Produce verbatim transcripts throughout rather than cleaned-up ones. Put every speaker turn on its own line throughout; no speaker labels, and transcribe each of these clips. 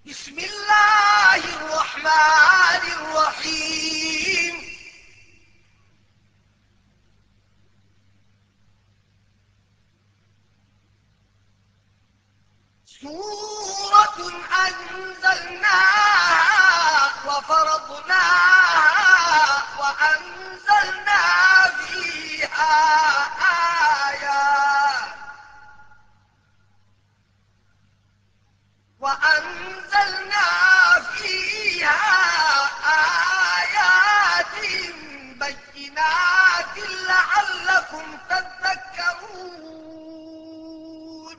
بسم الله الرحمن الرحيم. سورة أنزلناها وفرضناها وأنزلنا فيها آيات وأنزلنا فيها آيات بينات لعلكم تذكرون.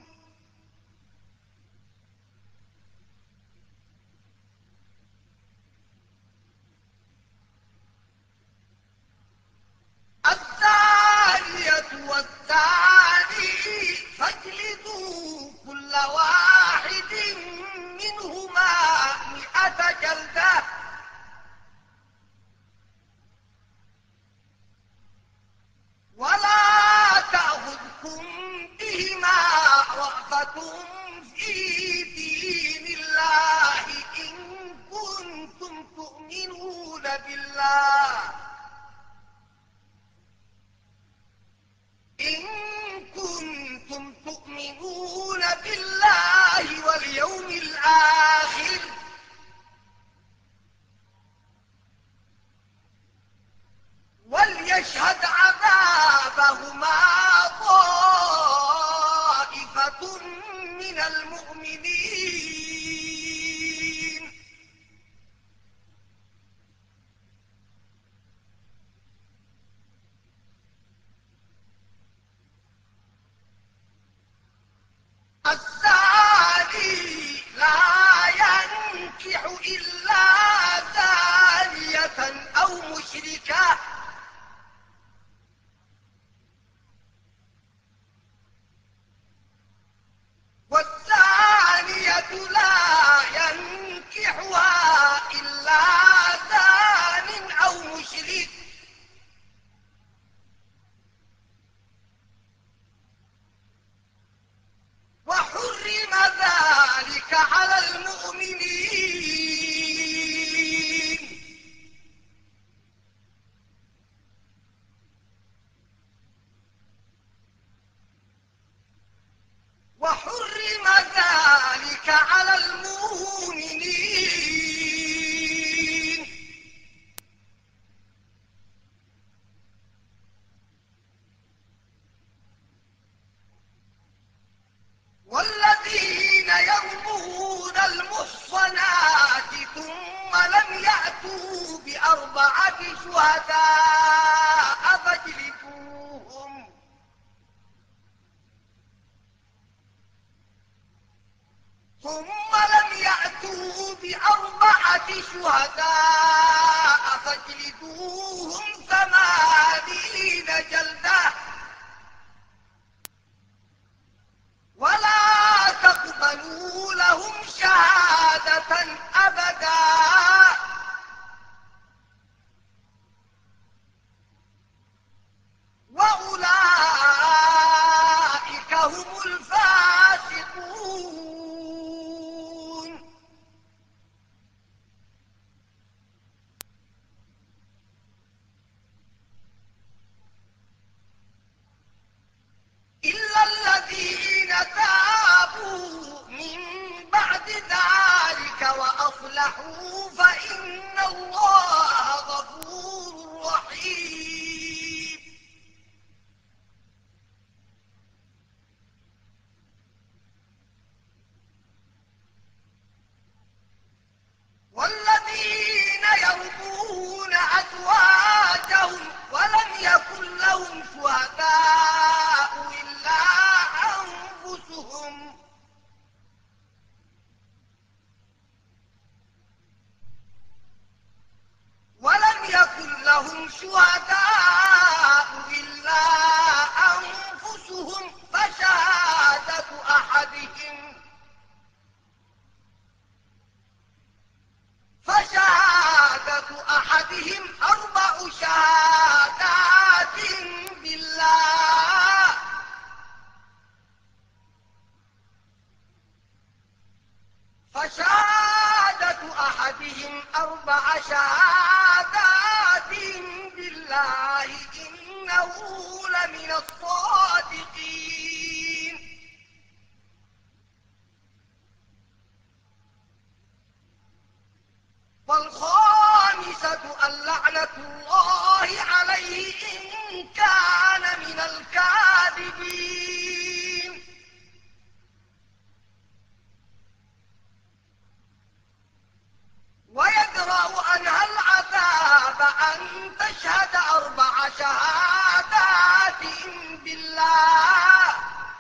الزانية والزاني فاجلدوا كل واحد منهما مئة جلدة ولا تأخذكم بهما رأفة في دين الله إن كنتم تؤمنون بالله إن كنتم تؤمنون بالله واليوم الآخر وليشهد عذابهما طائفة من المؤمنين. الزاني لا ينكح إلا زانية أو مشركة والزانية لا ينكحها إلا زان أو مشرك وحرم ذلك على المؤمنين. وحرم ذلك على المؤمنين. والذين يرمون المحصنات ثم لم يأتوا بأربعة شهداء فاجلدوهم ثم لم يأتوا بأربعة شهداء فاجلدوهم ثمانين جلدة ولا تقبلوا لهم شهادة أبدا وأولئك هم الفاسقون. إلا الذين تابوا من بعد ذلك وأصلحوا فإن الله غفور رحيم. والذين يرمون أزواجهم ولم يكن لهم شهداء إلا أنفسهم ولم يكن لهم شهداء إلا أنفسهم فشهادة أحدهم فشهادة أحدهم أربع شهادات بالله فشهادة أحدهم أربع شهادات بالله إنه لمن الصادقين. والخامسة أن لعنة الله عليه إن كان من الكاذبين. ويدرأ عنها العذاب أن تشهد أربع شهادات بالله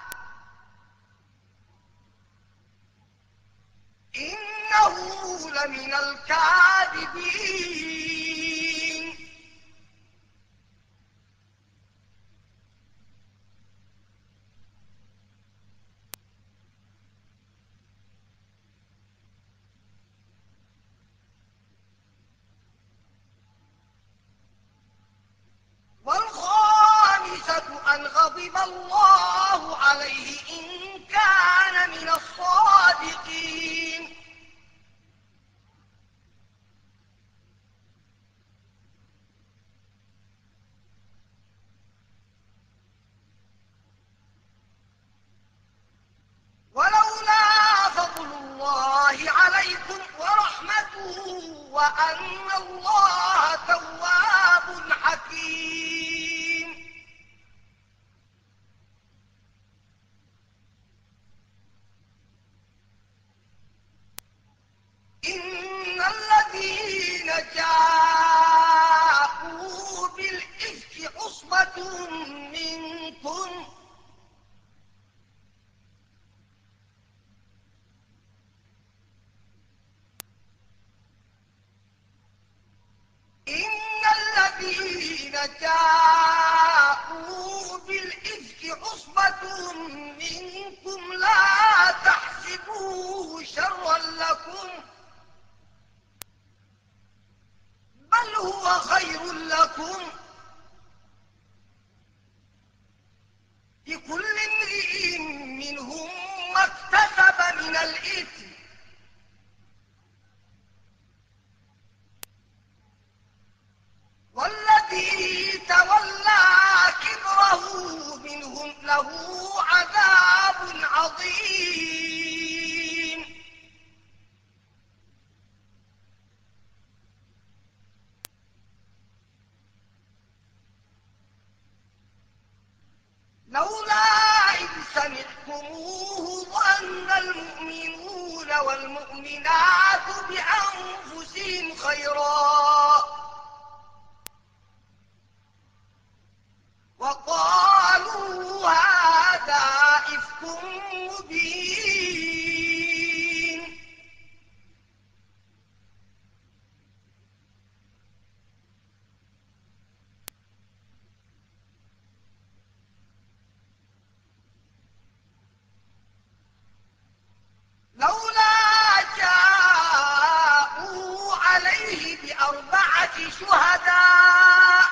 إنه لمن الكاذبين. والخامسة أن غضب الله عليه إن كان من الصادقين. ولولا فضل الله عليكم ورحمته وأن الله تواب حكيم. إن الذين جاءوا بالإفك عصبة منكم إن الذين جاءوا بالإفك عصبة منكم لا تحسبوه شرا لكم بل هو خير لكم لكل امرئ منهم ما اكتسب من الإثم والذي تولى كبره منهم له عذاب عظيم. لولا إذ سمعتموه ظن المؤمنون والمؤمنات بأنفسهم خيرا وقالوا هذا إفك مبين. لولا جاءوا عليه بأربعة شهداء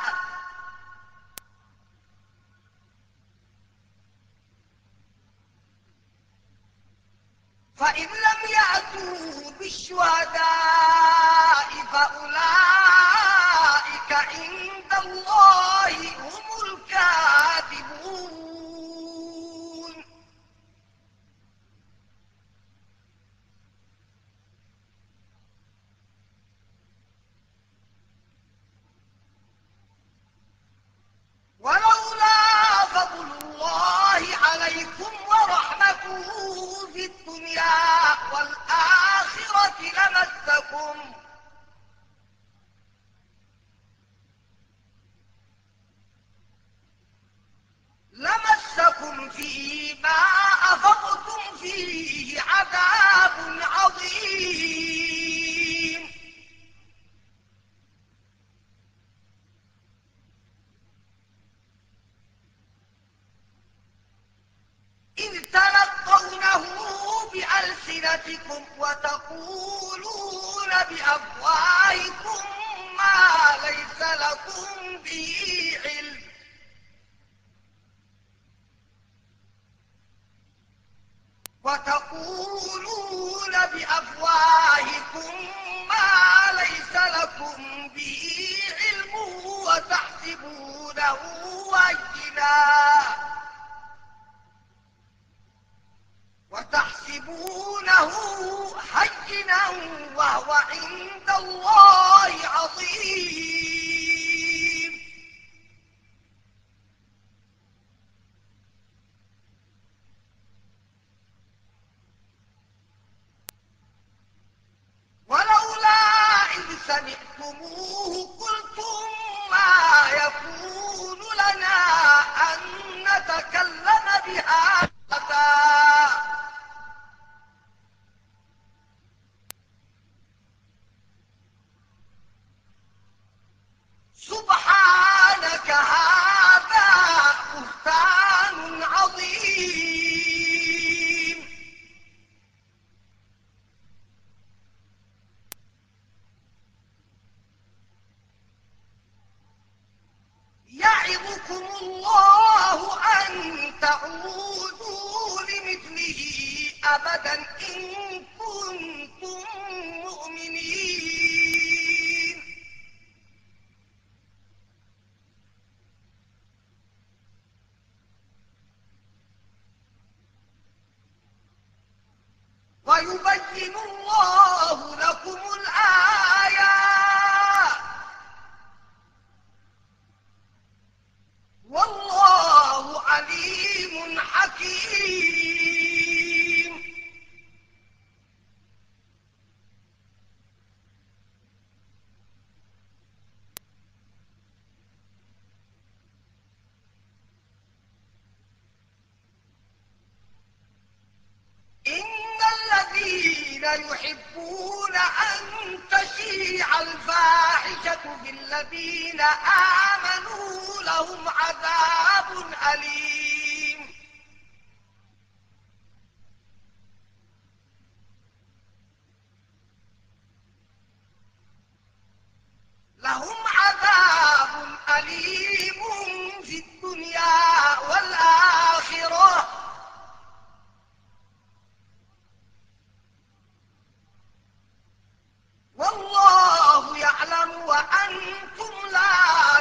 فإن لم يأتوا بالشهداء فأولئك عند الله هم الكاذبون. ولولا فضل الله عليكم ورحمته في الدنيا والآخرة لمسكم لمسكم فيما أفضتم فيه عذاب عظيم. إذ تلقونه بألسنتكم وتقولون بأفواهكم ما ليس لكم به علم وتقولون بأفواهكم ما وتحسبونه هينا وهو عند الله عظيم. ولولا إذ سمعتموه قلتم ما يكون لنا أن نتكلم بهذا سبحانك هذا بهتان عظيم. يعظكم الله أن تعودوا لمثله أبدا إن كنتم مؤمنين. ويبين الله لكم الآيات والله عليم حكيم. إن الذين يحبون أن تشيع الفاحشة بالذين آمنوا لهم عذاب أليم. لهم عذاب أليم في الدنيا والآخرة والله يعلم وأنتم لا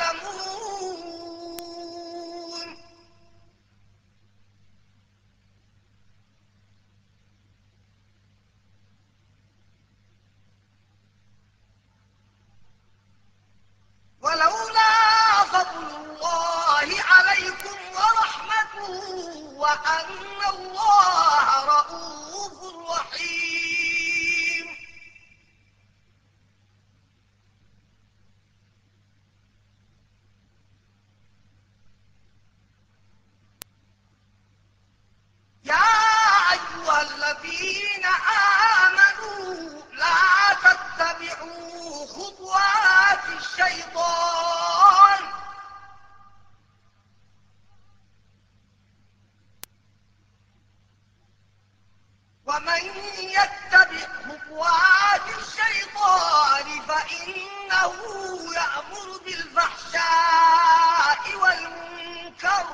تعلمون. ولولا فضل الله عليكم ورحمته وأن الله رؤوف رحيم. يا أيها الذين آمنوا لا تتبعوا خطوات الشيطان ومن يتبع خطوات الشيطان فإنه يأمر بالفحشاء والمنكر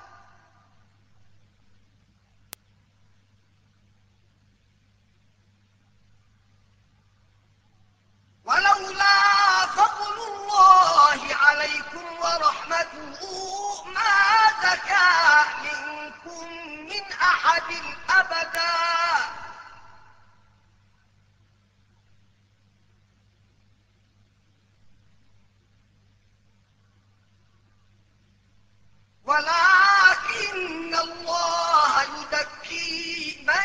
ولولا فضل الله عليكم ورحمته ما زكى منكم من أحد أبدا ولكن الله يزكي من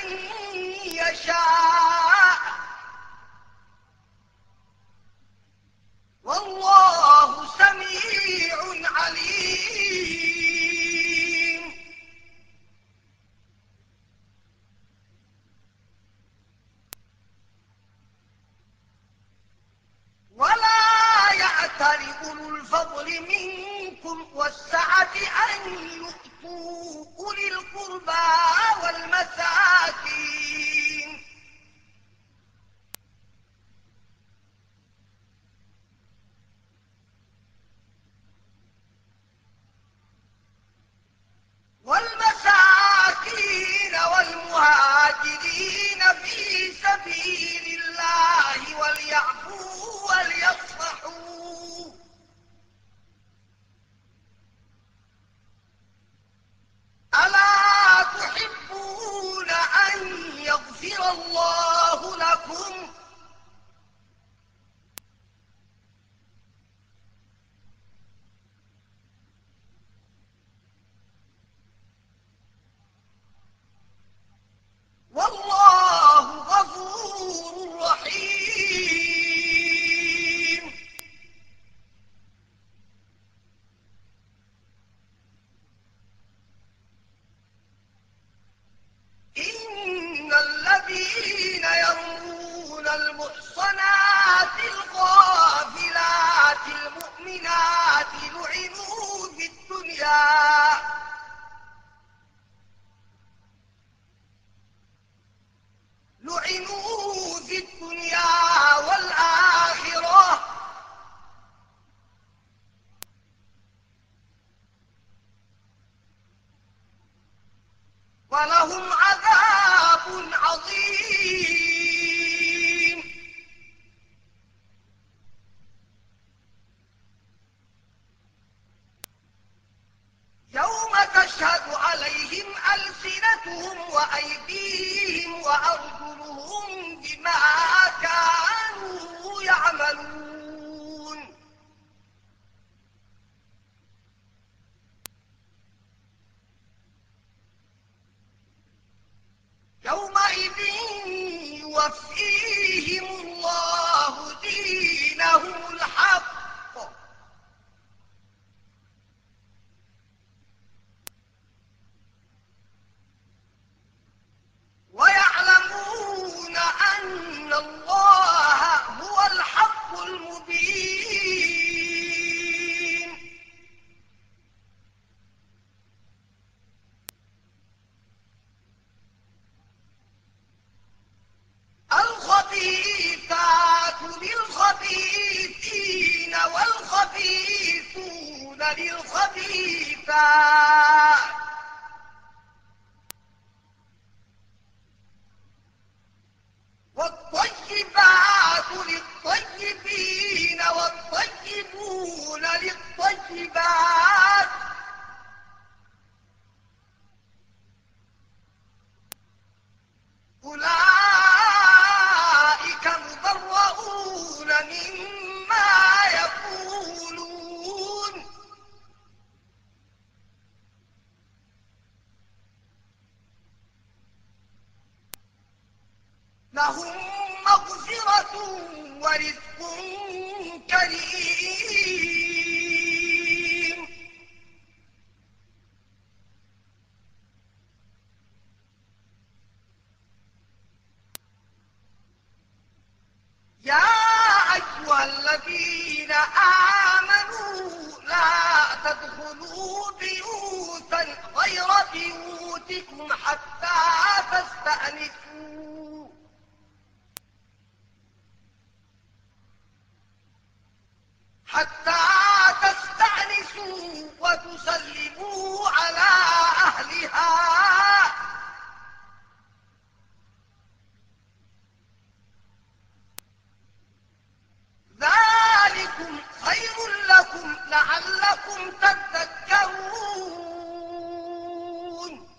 يشاء والله سميع عليم. ولا يأتل أولو الفضل منكم والسعة أن الله لكم والله غفور رحيم. إن الذين يرمون المحصنات الغافلات المؤمنات لعنوا في الدنيا لعنوا في الدنيا والآخرة ولهم عذاب عظيم. يوم تشهد عليهم ألسنتهم وأيديهم وأرجلهم بما كانوا يعملون. يومئذ يوفيهم الله دينهم الحق ويعلمون أن الله هو الحق المبين. الخبيثات للخبيثين والخبيثون للخبيثات والطيبات للطيبين والطيبون للطيبات أولئك مبرؤون مما يقولون لهم مغفرة ورزق كريم. يا أيها الذين آمنوا لا تدخلوا بيوتا غير بيوتكم حتى تستأنسوا حتى تستأنسوا وتسلموا على أهلها ذلكم خير لكم لعلكم تذكرون.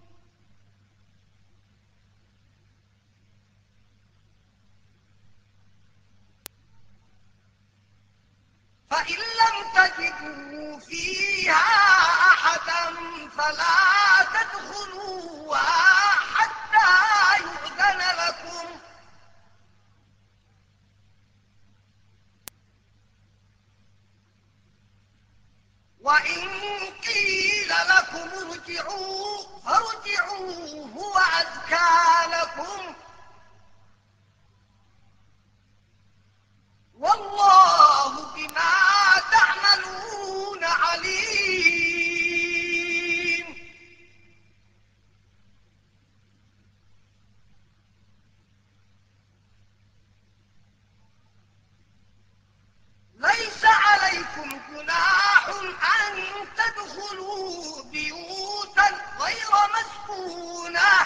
فإن لم تجدوا فيها أحدا فلا تدخلوها حتى يؤذن لكم وإن قيل لكم ارجعوا فارجعوا هو أزكى لكم والله بما تعملون عليم. ليس عليكم جناح أن تدخلوا بيوتا غير مسكونة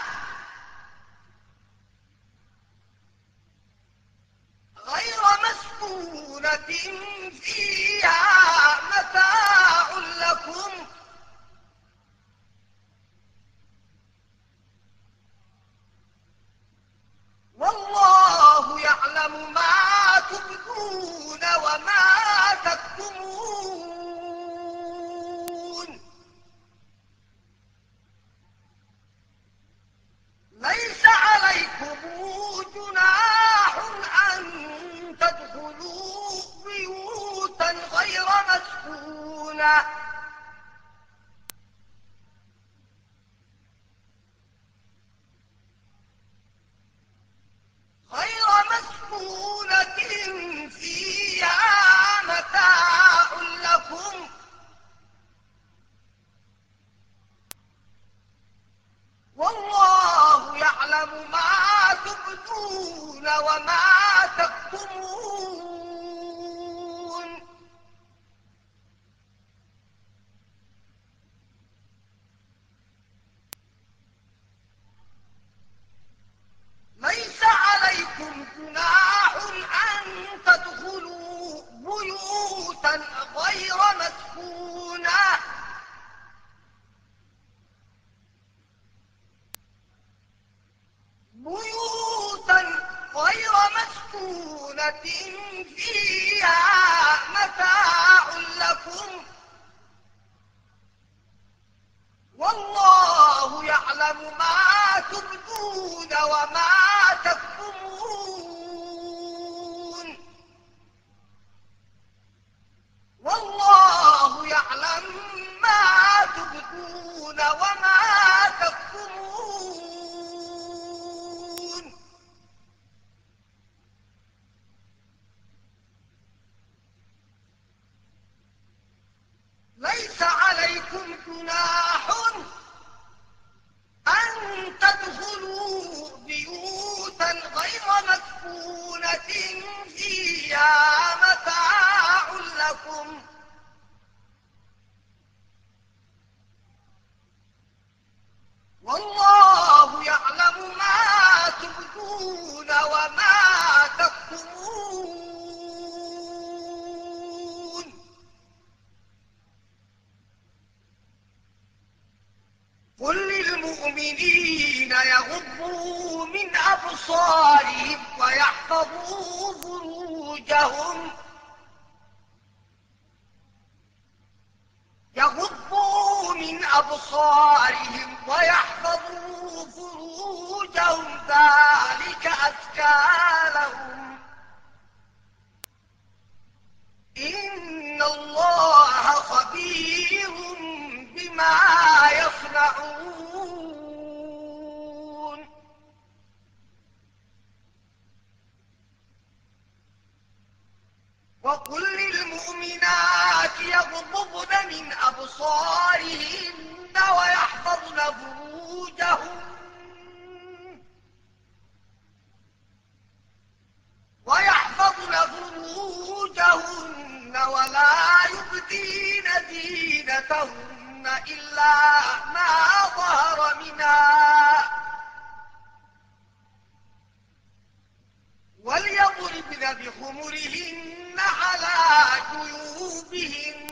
غير مسكونة فيها متاع لكم والله يعلم ما تبدون وما تكتمون. ليس عليكم جناح أن تدخلوا بيوتا غير مسكونة غير مسكونة فيها متاع لكم والله يعلم ما تبدون وما تكتمون. ليس عليكم جناح أن تدخلوا بيوتا غير مسكونة بيوتا غير مسكونة فيها متاع لكم والله يعلم ما تبدون وما تكتمون. والله يعلم ما تبدون وما تكتمون. ليس عليكم جناح أن تدخلوا بيوتا غير مسكونة فيها متاع لكم والله يعلم ما تبدون وما تكتمون. قل للمؤمنين يغضوا من أبصارهم ويحفظوا فروجهم يغضوا من أبصارهم ويحفظوا فروجهم ذلك أزكى لهم إن الله خبير بما يصنعون. وقل للمؤمنات يغضضن من أبصارهن ويحفظن فروجهن ويحفظن فروجهن ولا يبدين زينتهن إلا ما ظهر منها وليضربن بخمرهن على جيوبهن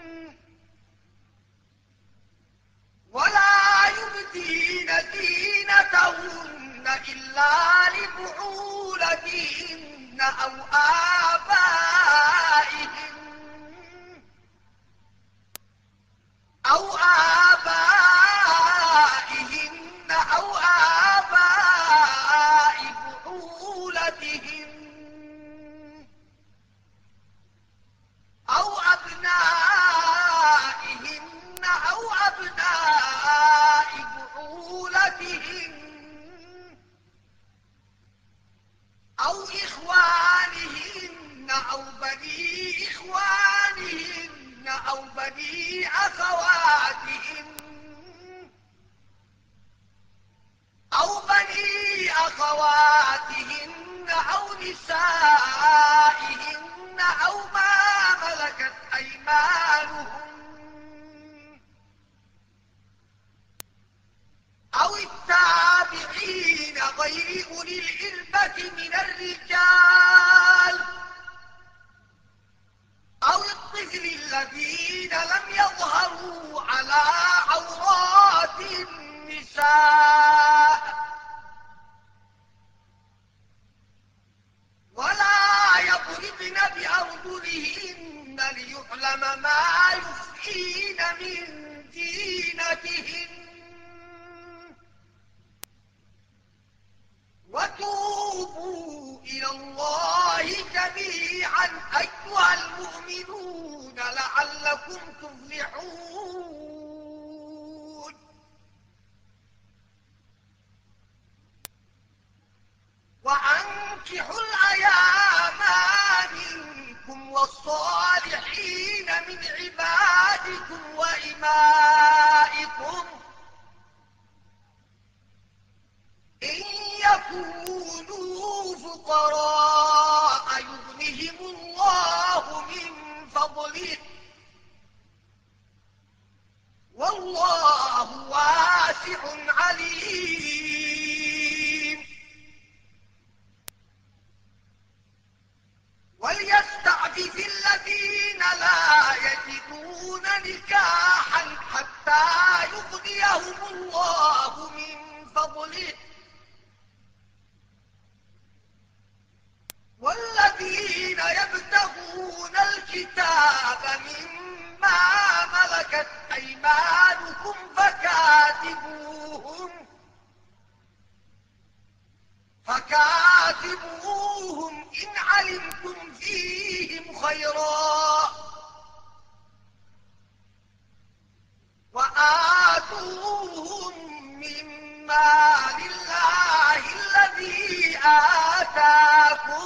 ولا يبدين زينتهن إلا لبعولتهن أو آبائهن أو آبائهن أو آباء بعولتهن أو أبنائهن أو أبناء بعولتهن أو إخوانهن أو بني إخوانهن أو بني أخواتهن أو بني أخواتهن أو نسائهن أو ما ملكت أيمانهن أو التابعين غير أولي الإربة من الرجال أو الطفل الذين لم يظهروا على عورات النساء يعلم ما يخفين من زينتهن وتوبوا إلى الله جميعا أيها المؤمنون لعلكم تفلحون. وأنكحوا الأيام منكم والصالحين من عبادكم وإمائكم إن يكونوا فقراء يغنهم الله من فضله والله واسع عليم. وليستعفف الذين لا يجدون نكاحا حتى يغنيهم الله من فضله والذين يبتغون الكتاب مما ملكت أيمانكم فكاتبوهم فكاتبوهم إن علمتم فيهم خيرا وآتوهم مما لله الذي آتاكم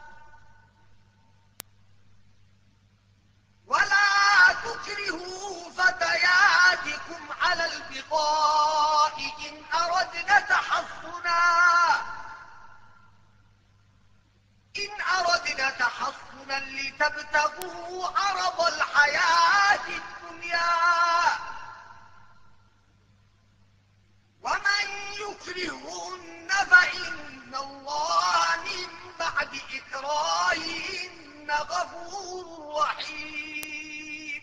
ولا تكرهوا فتياتكم على البغاء إن أردنا تحصنا إن أردنا تحصنا لتبتغوا عرض الحياة الدنيا ومن يكرهن فإن الله من بعد إكراههن غفور رحيم.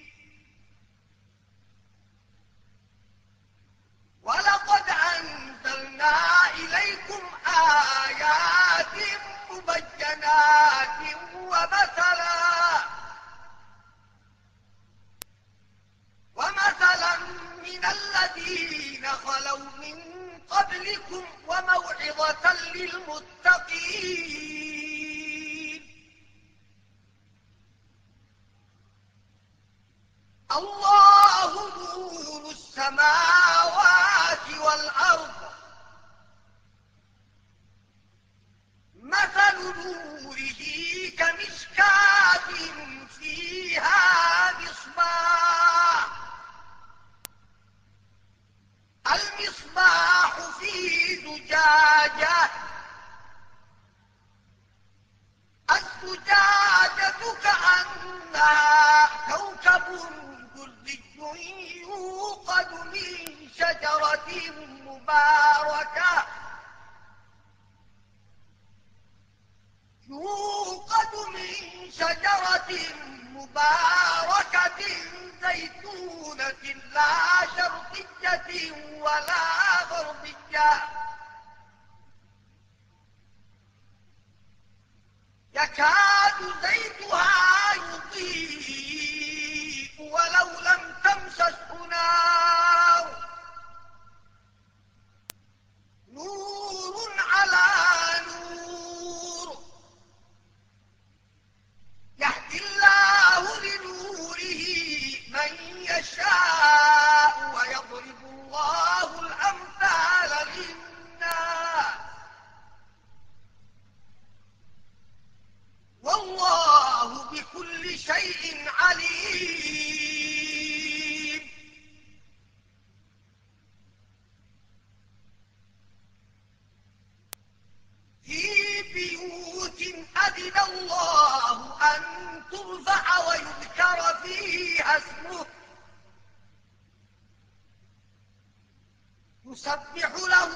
ولقد أنزلنا إليكم آيات مبينات ومثلا ومثلا من الذين خلوا من قبلكم وموعظة للمتقين. الله نور السماوات والأرض مثل نوره كمشكاة فيها مصباح المصباح في زجاجة الزجاجة كأنها كوكب دري يوقد من شجرة مباركة يوقد من شجرة مباركة زيتونة لا شرقية ولا غربية يكاد زيتها يضيء ولو لم تمسسه نار نور على نور يهدي الله لنوره من يشاء ويضرب الله الأمثال للناس والله بكل شيء عليم. في بيوت أذن الله أن ترفع ويذكر فيها اسمه يسبح له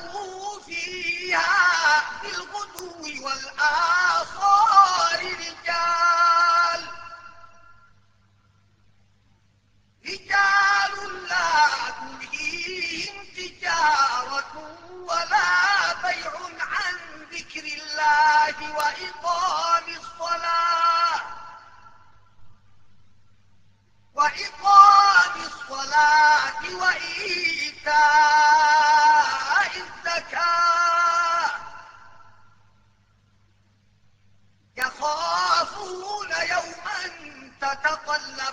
فيها بالغدو والآصال رجال رجال لا تلهيهم تجارة ولا بيع عن ذكر الله وإقام الصلاة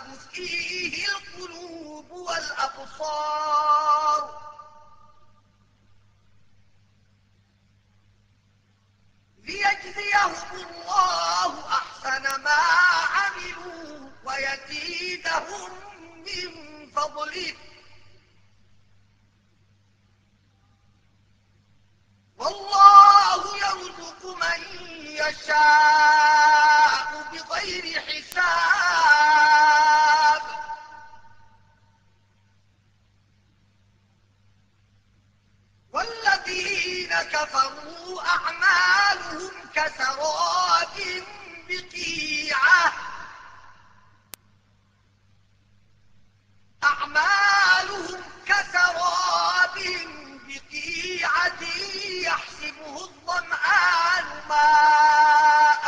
فيه القلوب والأبصار ليجزيهم الله أحسن ما عملوا ويزيدهم من فضله والله يرزق من يشاء بغير حساب والذين كفروا أعمالهم كسراب بقيعة أعمالهم كسراب بقيعة يحسبه الظمآن ماء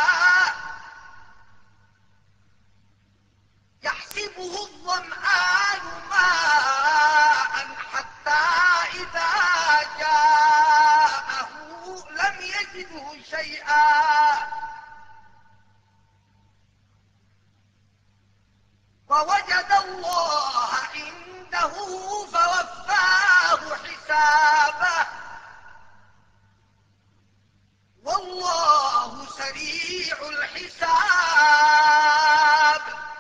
يحسبه الظمآن ماء حتى إذا جاءه لم يجده شيئا ووجد الله عنده فوفاه حسابه والله سريع الحساب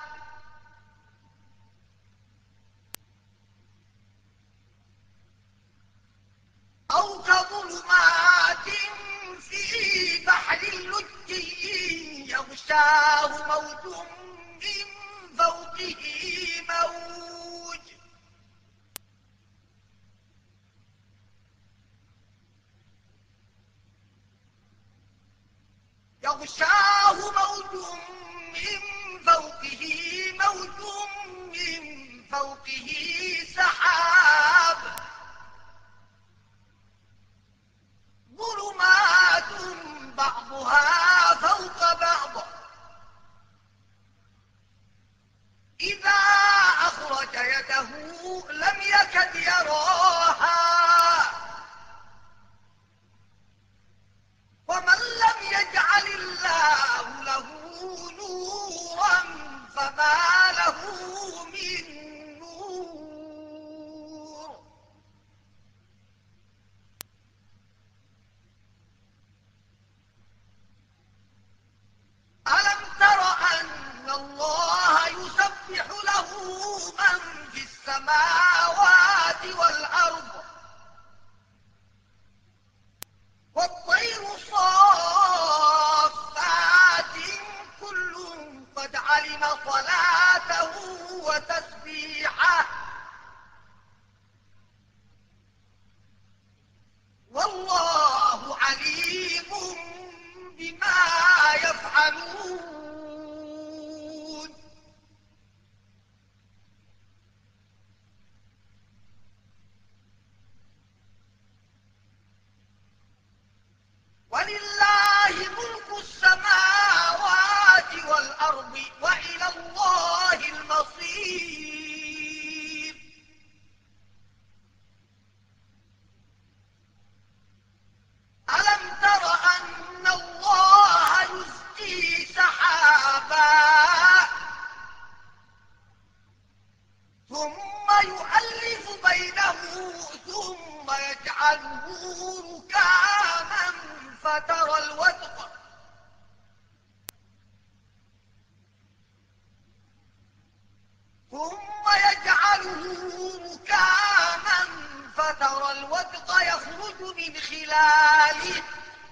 أو كظلمات في بحر لجي يغشاه موج من فوقه موج يغشاه موج من فوقه موج من فوقه سحاب ظلمات بعضها فوق بعض إذا أخرج يده لم يكد يراها ومن لم يجعل الله له نورا فما له من نور ألم تر أن الله يسبح له من في السماوات والأرض والطير صافات كل قد علم صلاته وتسبيحه والله عليم بما يفعلون ولله ملك السماوات والأرض وإلى الله المصير ألم تر أن الله يزجي سحابا ثم يؤلف بينه ثم يجعله ركاما فترى الودق ثم يجعله ركاما فترى الودق يخرج من خلاله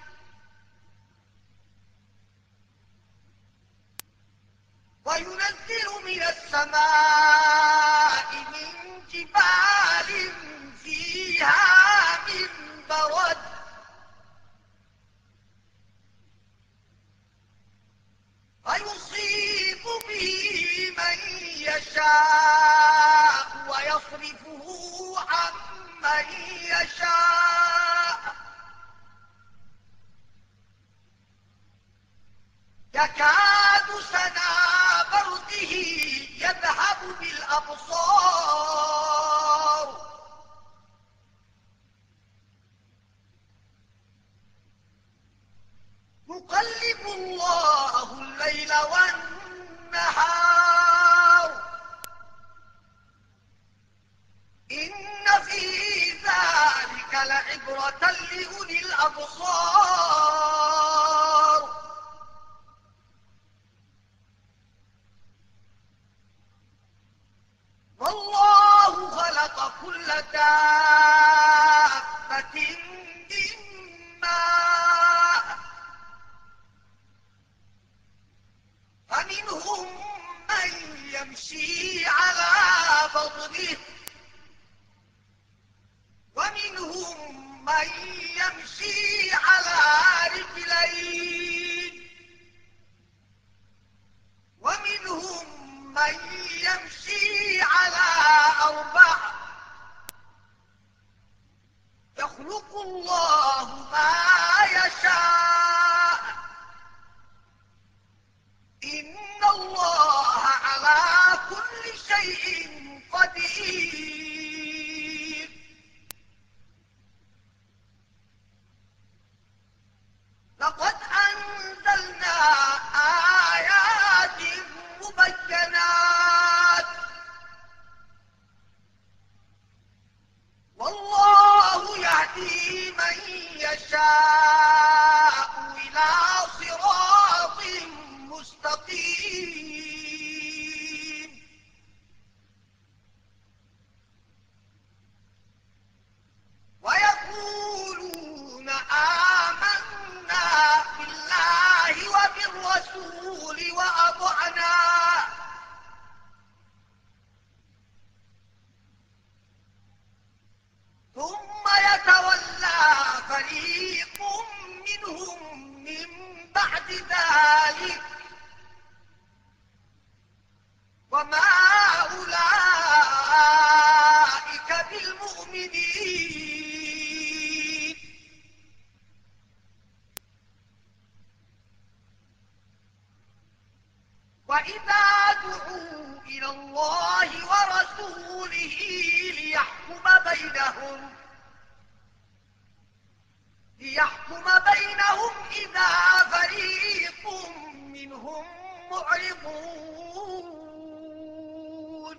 وينزل من السماء من جبال فيها من برد فيصيب به من يشاء ويصرفه عن من يشاء يكاد سنا برقه يذهب بالأبصار يقلب الله الليل والنهار يمشي على بطنه ومنهم من يمشي على رجلين ومنهم من يمشي على أربع يخلق الله ما يشاء إن الله على كل شيء قدير. لقد أنزلنا آيات مبينات والله يهدي من يشاء إلى صراط مستقيم. ويقولون آمنا بالله وبالرسول وأطعنا ثم يتولى فريق منهم من بعد ذلك وما أولئك بالمؤمنين. وإذا دعوا إلى الله ورسوله ليحكم بينهم ليحكم بينهم إذا فريق منهم معرضون.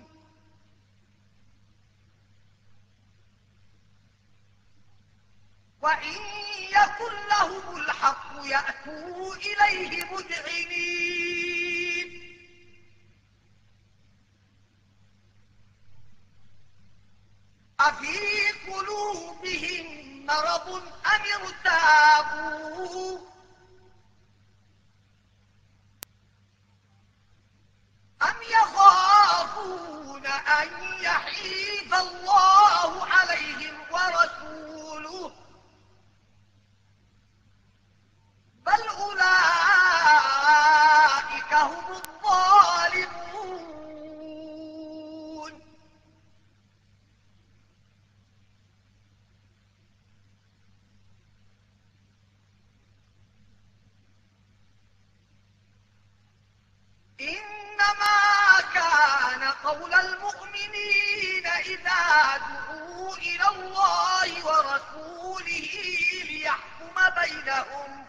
وإن يكن لهم الحق يأتوا إليه مذعنين. أفي قلوبهم مرض أم ارتابوا أم يخافون أن يحيف الله عليهم ورسوله بل أولئك هم الظالمون. إنما كان قول المؤمنين إذا دعوا إلى الله ورسوله ليحكم بينهم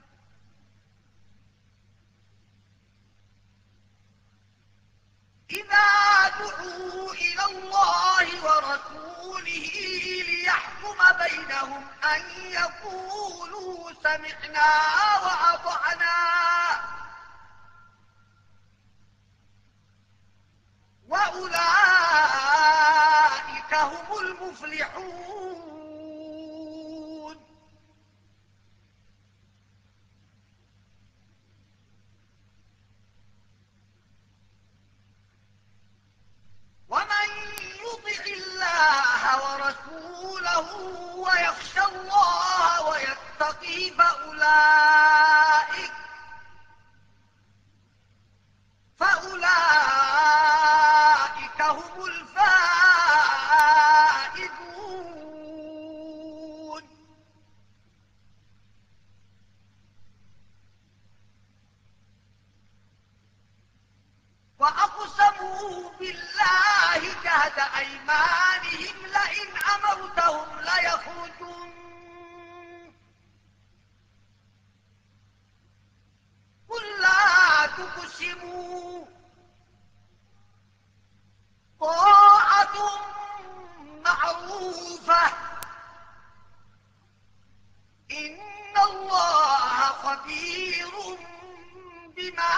إذا دعوا إلى الله ورسوله ليحكم بينهم أن يقولوا سمعنا وأطعنا وأولئك هم المفلحون. ومن يطع الله ورسوله ويخشى الله ويتقي فأولئك فأولئك هم الفائزون. وأقسموا بالله جهد أيمانهم لئن أمرتهم ليخرجون قل لا تقسموا طاعة معروفة إن الله خبير بما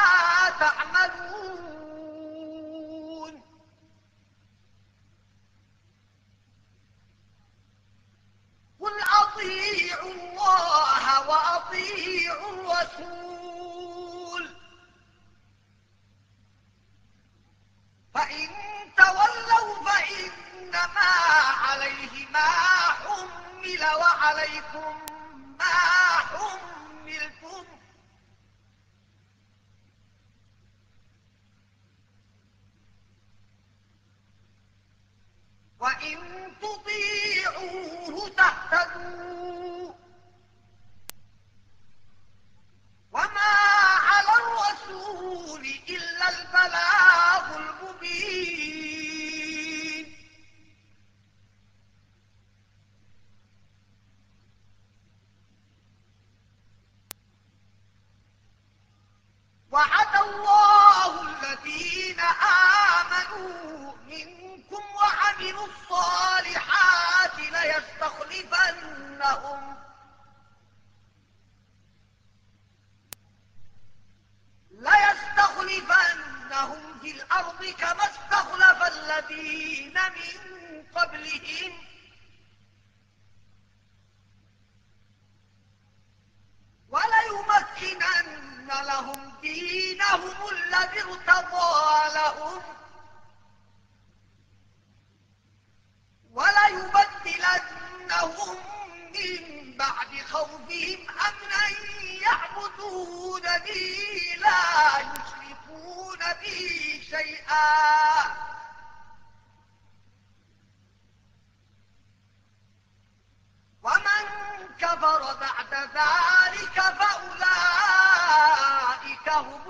تعملون. قل أطيعوا الله وأطيعوا الرسول عليكم ما حملتم وإن تطيعوه تهتدوا وما على الرسول إلا البلاغ المبين وعد الله الذين آمنوا منكم وعملوا الصالحات ليستخلفنهم ليستخلفنهم في الأرض كما استخلف الذين من قبلهم وليمكنن لهم دينهم الذي ارتضى لهم وليبدلنهم من بعد خوفهم أمنا يعبدونني لا يشركون بي شيئا ومن كفر بعد ذلك فأولئك هم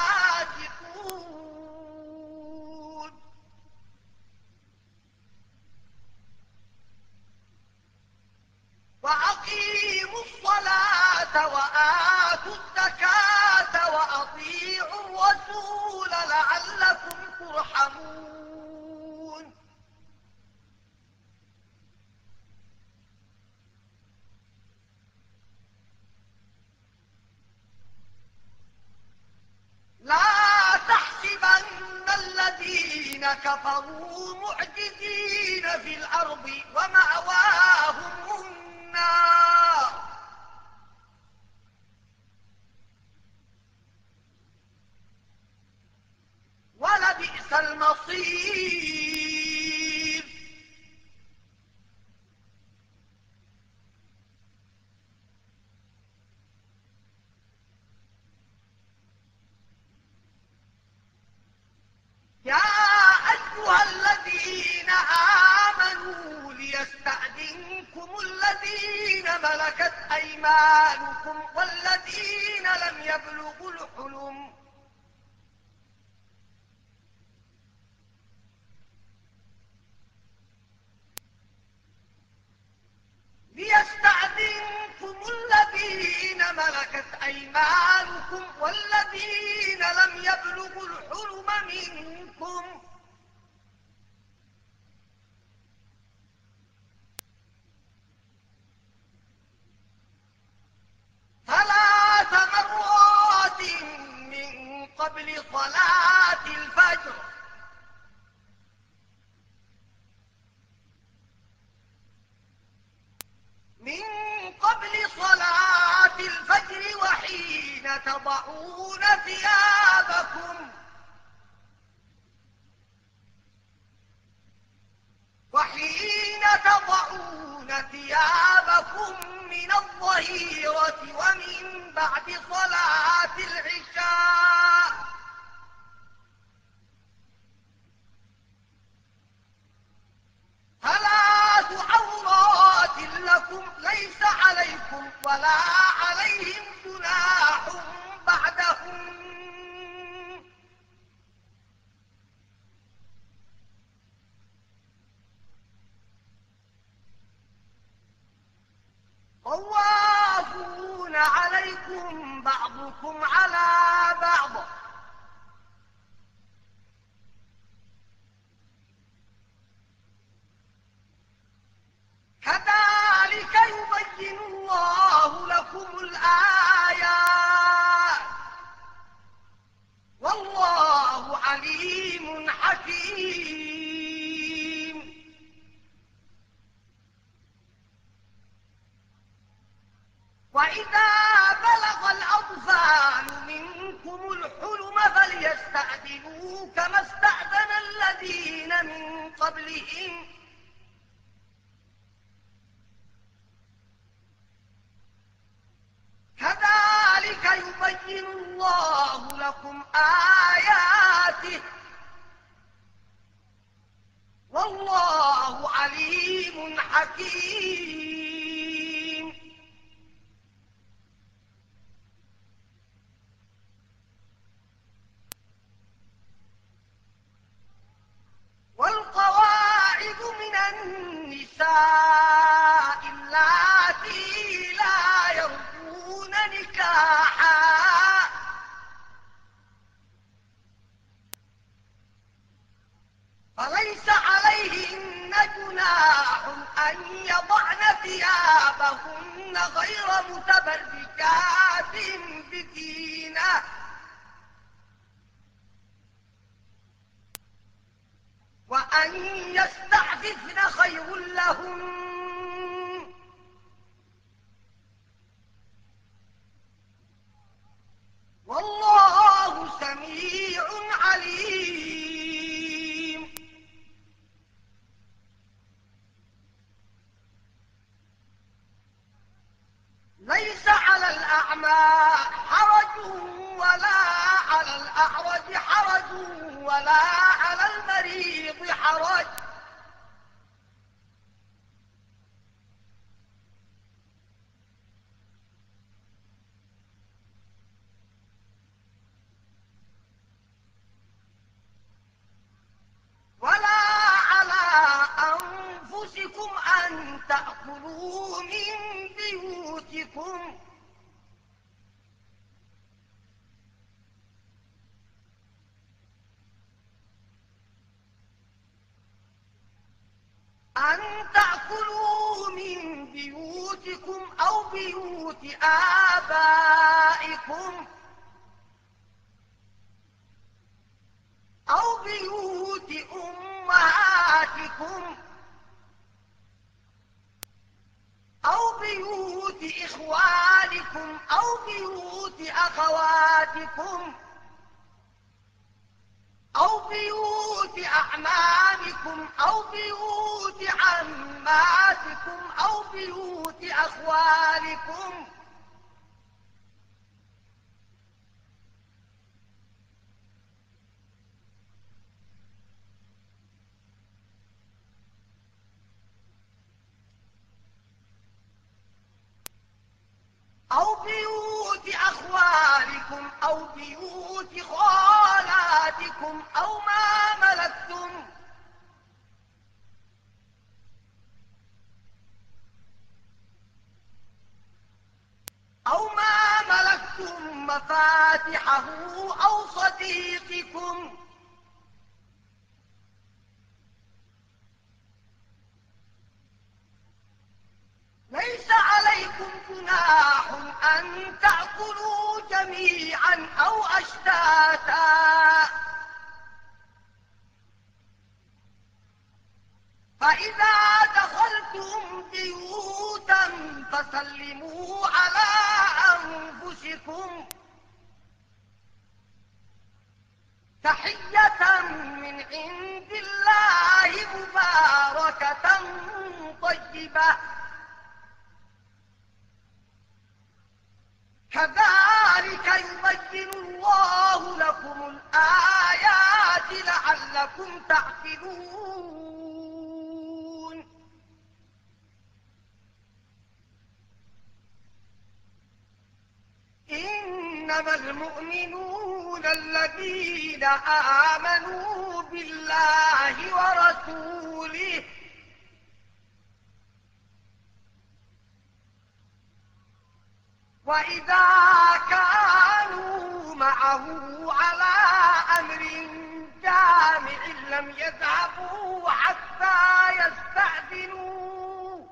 الفاسقون وأقيموا الصلاة وآتوا الزكاة وأطيعوا الرسول لعلكم ترحمون لا تحسبن الذين كفروا معجزين في الأرض ومأواهم النار ولبئس المصير يا أيها الذين آمنوا ليستأذنكم الذين ملكت أيمانكم والذين لم يبلغوا الحلم ليستأذنكم الذين ملكت أيمانكم والذين لم يبلغوا الحلم منكم ثلاث مرات من قبل صلاة الفجر من قبل صلاة الفجر وحين تضعون ثيابكم وحين تضعون ثيابكم من الظهيرة ومن بعد صلاة العشاء ثلاث عورات لكم ليس عليكم ولا عليهم جناح بعدهم طوافون عليكم بعضكم على بعض كذلك يبين الله لكم الآيات والله عليم حكيم وإذا بلغ الأطفال منكم الحلم فليستأذنوا كما استأذن الذين من قبلهم يبين الله لكم آياته والله عليم حكيم. والقواعد من النساء اللاتي لا يرجون نكاحا فليس عليهن جناح أن يضعن ثيابهن غير متبرجات بزينة وأن يستعففن خير لهن والله سميع عليم. ليس على الأعمى حرج ولا على الأعرج حرج ولا على المريض حرج ولا على أنفسكم أن تأكلوا من بيوتكم أن تأكلوا من بيوتكم أو بيوت آبائكم أو بيوت أمهاتكم أو بيوت إخوانكم أو بيوت أخواتكم أو بيوت أعمامكم أو بيوت عماتكم أو بيوت أخوالكم أو بيوت أخوالكم أو بيوت خالاتكم أو ما ملكتم أو ما ملكتم مفاتحه أو صديقكم ليس عليكم جناح أن تأكلوا جميعا أو أشتاتا فإذا دخلتم بيوتا فسلموا على أنفسكم تحية من عند الله مباركة طيبة كذلك يبين الله لكم الآيات لعلكم تعقلون. إنما المؤمنون الذين آمنوا بالله ورسوله وإذا كانوا معه على أمر جامع لم يذهبوا حتى يستأذنوا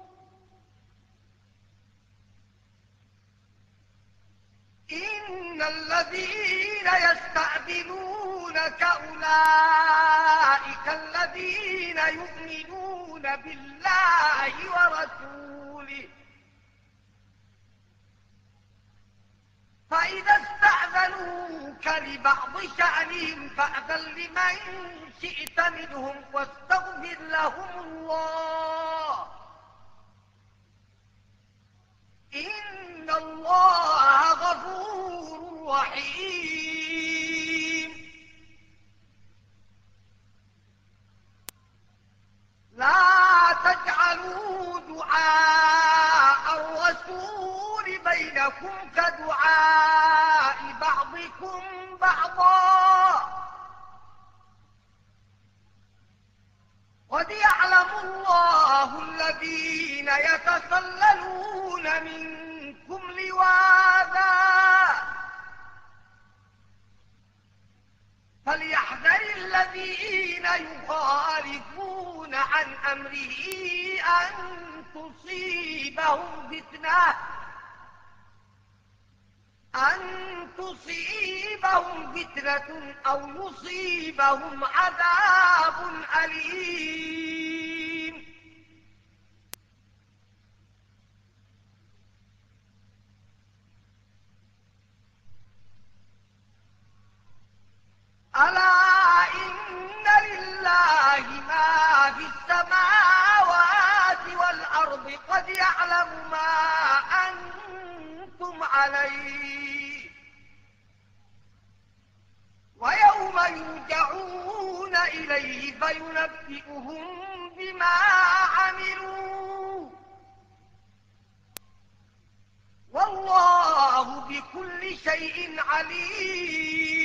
إن الذين يستأذنونك أولئك الذين يؤمنون بالله ورسوله فإذا استأذنوك لبعض شأنهم فأذن لمن شئت منهم واستغفر لهم الله إن الله غفور رحيم. لا تجعلوا دعاء الرسول بينكم كدعاء بعضكم بعضا. قد يعلم الله الذين يتسللون منكم لواذا، فليحذر الذين يخالفون عن أمره أن تصيبهم فتنة أن تصيبهم فتنة أو يصيبهم عذاب أليم. ألا إن لله ما في السماوات والأرض، قد يعلم ما أنتم عليه، ويوم يرجعون إليه فينبئهم بما عملوا، والله بكل شيء عليم.